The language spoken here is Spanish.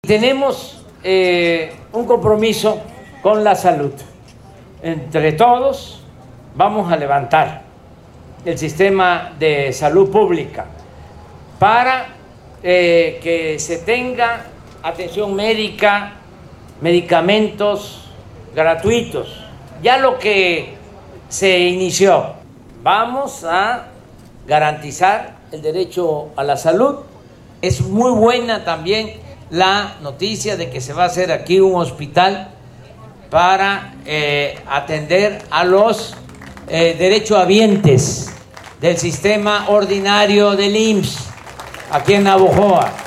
Tenemos un compromiso con la salud. Entre todos vamos a levantar el sistema de salud pública para que se tenga atención médica, medicamentos gratuitos. Ya lo que se inició, vamos a garantizar el derecho a la salud. Es muy buena también la noticia de que se va a hacer aquí un hospital para atender a los derechohabientes del sistema ordinario del IMSS aquí en Navojoa.